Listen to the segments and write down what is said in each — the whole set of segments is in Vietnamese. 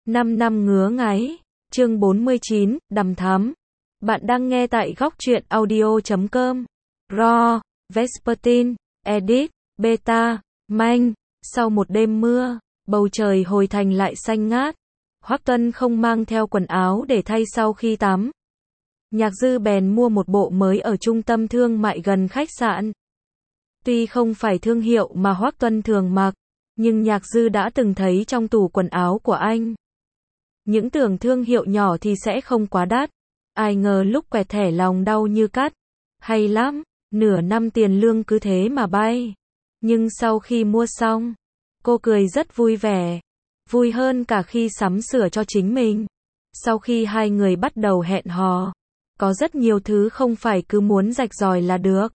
5 năm ngứa ngáy, chương 49, đằm thắm. Bạn đang nghe tại góc truyện audio.com. Raw, Vespertine, Edit, Beta, Manh. Sau một đêm mưa, bầu trời hồi thành lại xanh ngát. Hoắc Tuân không mang theo quần áo để thay sau khi tắm. Nhạc Dư bèn mua một bộ mới ở trung tâm thương mại gần khách sạn. Tuy không phải thương hiệu mà Hoắc Tuân thường mặc, nhưng Nhạc Dư đã từng thấy trong tủ quần áo của anh. Những tưởng thương hiệu nhỏ thì sẽ không quá đắt. Ai ngờ lúc quẹt thẻ lòng đau như cắt. Hay lắm, nửa năm tiền lương cứ thế mà bay. Nhưng sau khi mua xong, cô cười rất vui vẻ. Vui hơn cả khi sắm sửa cho chính mình. Sau khi hai người bắt đầu hẹn hò, có rất nhiều thứ không phải cứ muốn rạch ròi là được.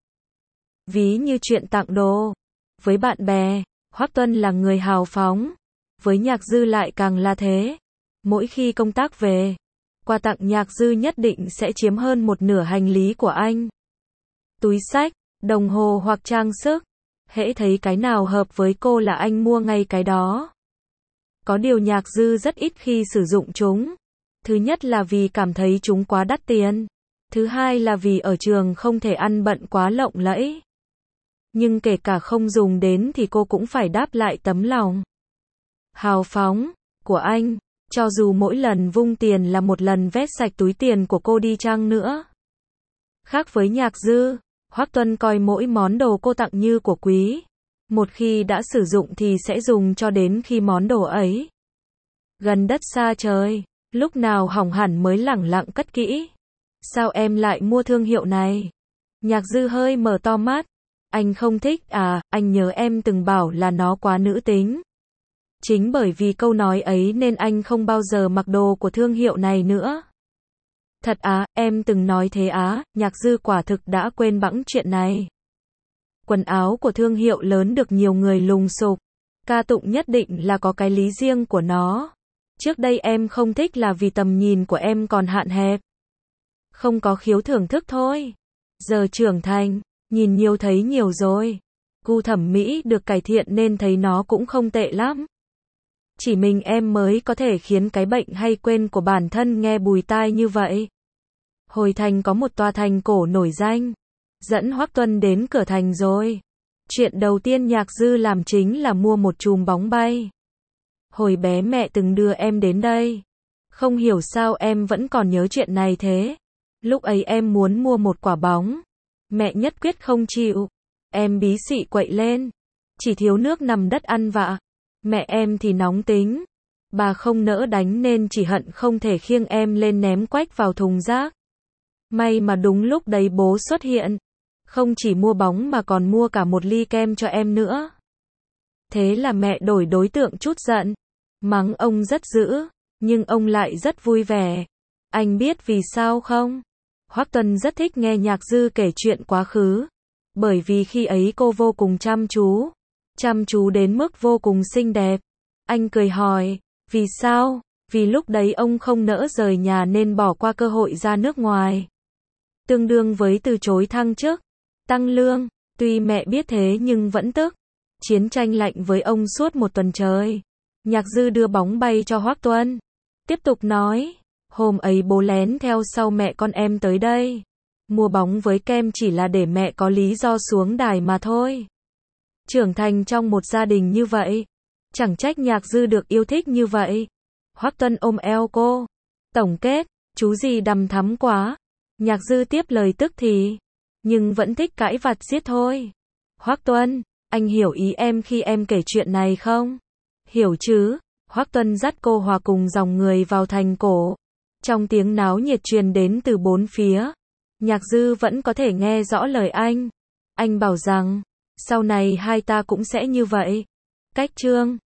Ví như chuyện tặng đồ. Với bạn bè, Hoắc Tuân là người hào phóng. Với Nhạc Dư lại càng là thế. Mỗi khi công tác về, quà tặng Nhạc Dư nhất định sẽ chiếm hơn một nửa hành lý của anh. Túi xách, đồng hồ hoặc trang sức, hễ thấy cái nào hợp với cô là anh mua ngay cái đó. Có điều Nhạc Dư rất ít khi sử dụng chúng. Thứ nhất là vì cảm thấy chúng quá đắt tiền. Thứ hai là vì ở trường không thể ăn bận quá lộng lẫy. Nhưng kể cả không dùng đến thì cô cũng phải đáp lại tấm lòng hào phóng của anh. Cho dù mỗi lần vung tiền là một lần vét sạch túi tiền của cô đi chăng nữa. Khác với Nhạc Dư, Hoắc Tuân coi mỗi món đồ cô tặng như của quý. Một khi đã sử dụng thì sẽ dùng cho đến khi món đồ ấy gần đất xa trời, lúc nào hỏng hẳn mới lẳng lặng cất kỹ. Sao em lại mua thương hiệu này? Nhạc Dư hơi mở to mắt. Anh không thích à, anh nhớ em từng bảo là nó quá nữ tính. Chính bởi vì câu nói ấy nên anh không bao giờ mặc đồ của thương hiệu này nữa. Thật á, em từng nói thế á, Nhạc Dư quả thực đã quên bẵng chuyện này. Quần áo của thương hiệu lớn được nhiều người lùng sục, ca tụng nhất định là có cái lý riêng của nó. Trước đây em không thích là vì tầm nhìn của em còn hạn hẹp. Không có khiếu thưởng thức thôi. Giờ trưởng thành, nhìn nhiều thấy nhiều rồi. Gu thẩm mỹ được cải thiện nên thấy nó cũng không tệ lắm. Chỉ mình em mới có thể khiến cái bệnh hay quên của bản thân nghe bùi tai như vậy. Hồi thành có một tòa thành cổ nổi danh. Dẫn Hoắc Tuân đến cửa thành rồi. Chuyện đầu tiên Nhạc Dư làm chính là mua một chùm bóng bay. Hồi bé mẹ từng đưa em đến đây. Không hiểu sao em vẫn còn nhớ chuyện này thế. Lúc ấy em muốn mua một quả bóng. Mẹ nhất quyết không chịu. Em bí xị quậy lên. Chỉ thiếu nước nằm đất ăn vạ. Mẹ em thì nóng tính. Bà không nỡ đánh nên chỉ hận không thể khiêng em lên ném quách vào thùng rác. May mà đúng lúc đấy bố xuất hiện. Không chỉ mua bóng mà còn mua cả một ly kem cho em nữa. Thế là mẹ đổi đối tượng chút giận. Mắng ông rất dữ, nhưng ông lại rất vui vẻ. Anh biết vì sao không? Hoắc Tuân rất thích nghe Nhạc Dư kể chuyện quá khứ. Bởi vì khi ấy cô vô cùng chăm chú. Chăm chú đến mức vô cùng xinh đẹp. Anh cười hỏi, vì sao? Vì lúc đấy ông không nỡ rời nhà nên bỏ qua cơ hội ra nước ngoài. Tương đương với từ chối thăng chức, tăng lương. Tuy mẹ biết thế nhưng vẫn tức. Chiến tranh lạnh với ông suốt một tuần trời. Nhạc Dư đưa bóng bay cho Hoắc Tuân. Tiếp tục nói, hôm ấy bố lén theo sau mẹ con em tới đây. Mua bóng với kem chỉ là để mẹ có lý do xuống đài mà thôi. Trưởng thành trong một gia đình như vậy, chẳng trách Nhạc Dư được yêu thích như vậy. Hoắc Tuân ôm eo cô. Tổng kết, chú gì đằm thắm quá. Nhạc Dư tiếp lời tức thì, nhưng vẫn thích cãi vặt giết thôi. Hoắc Tuân, anh hiểu ý em khi em kể chuyện này không? Hiểu chứ. Hoắc Tuân dắt cô hòa cùng dòng người vào thành cổ. Trong tiếng náo nhiệt truyền đến từ bốn phía, Nhạc Dư vẫn có thể nghe rõ lời anh. Anh bảo rằng, sau này hai ta cũng sẽ như vậy. Cách chương